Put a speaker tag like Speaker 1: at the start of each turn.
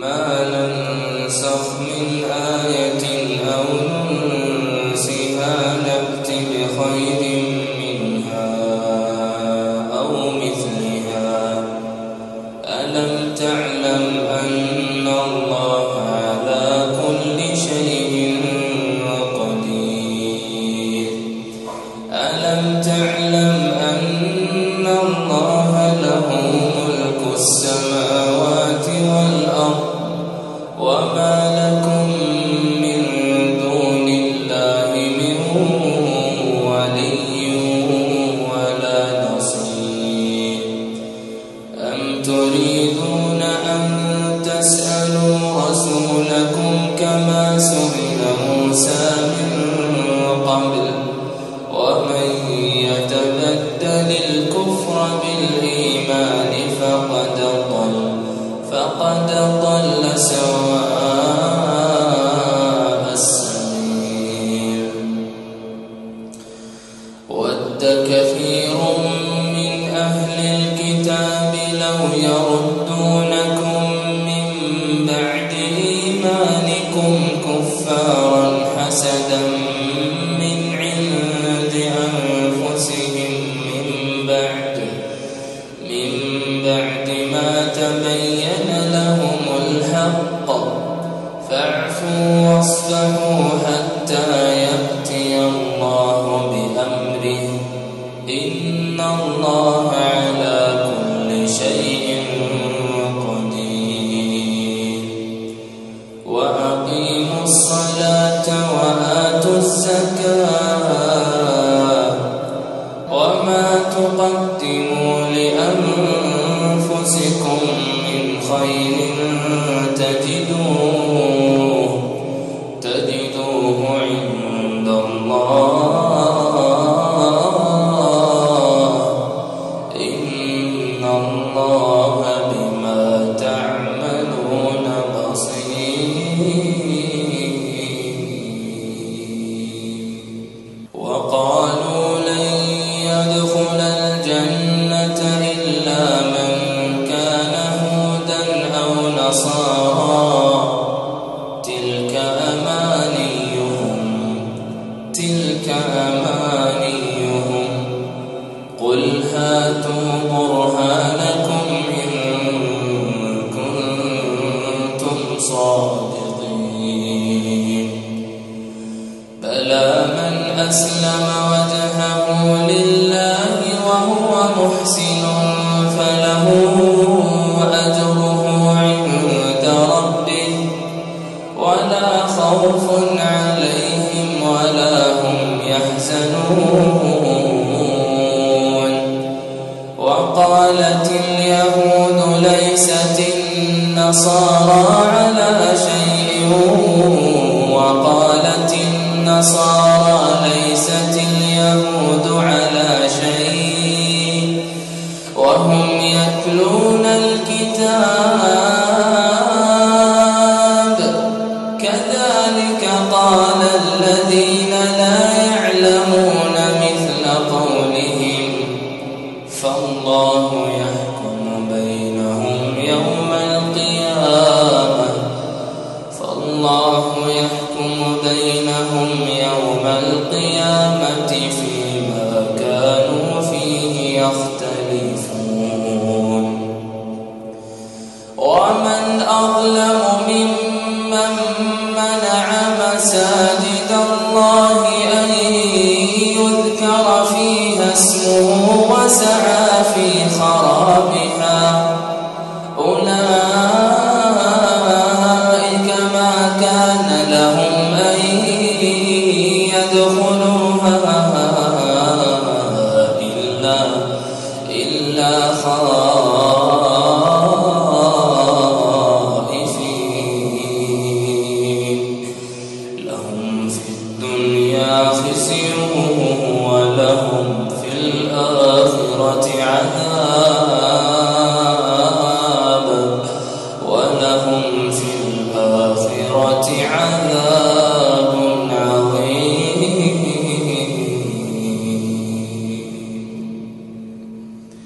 Speaker 1: ما ننسخ من آية أو ننسها نأت بخير منها أو مثلها ألم تعلم أن الله على كل شيء قدير ألم تعلم أن الله له ملك السماوات والأرض وما لكم من دون الله من ولي ولا نصير أم تريدون أن تسألوا رسولكم كما سئل موسى من قبل ومن يتبدل الكفر بالإيمان فقد ضل سواء السبيل ود كثير من أهل الكتاب لو يردونكم من بعد إيمانكم كفارا حسدا من عند أنفسهم من بعد ما تبين لهم الحق فاعفوا واصفحوا حتى يأتي الله بأمره إن الله على كل شيء قدير وأقيموا الصلاة وآتوا الزكاة وما تقدموا لأنفسكم من خير تجدوه عند الله إن الله بما تعملون بصير وقالوا لن يدخل الجنة إلا من كان هودا أو نصارى تلك أمانيهم قل هاتوا برهانكم إن كنتم صادقين بلى من أسلم وجهه لله وهو محسن فله أجره عند ربه ولا خوف عليهم ولا هم يحزنون وقالت اليهود ليست النصارى على شيء وقالت النصارى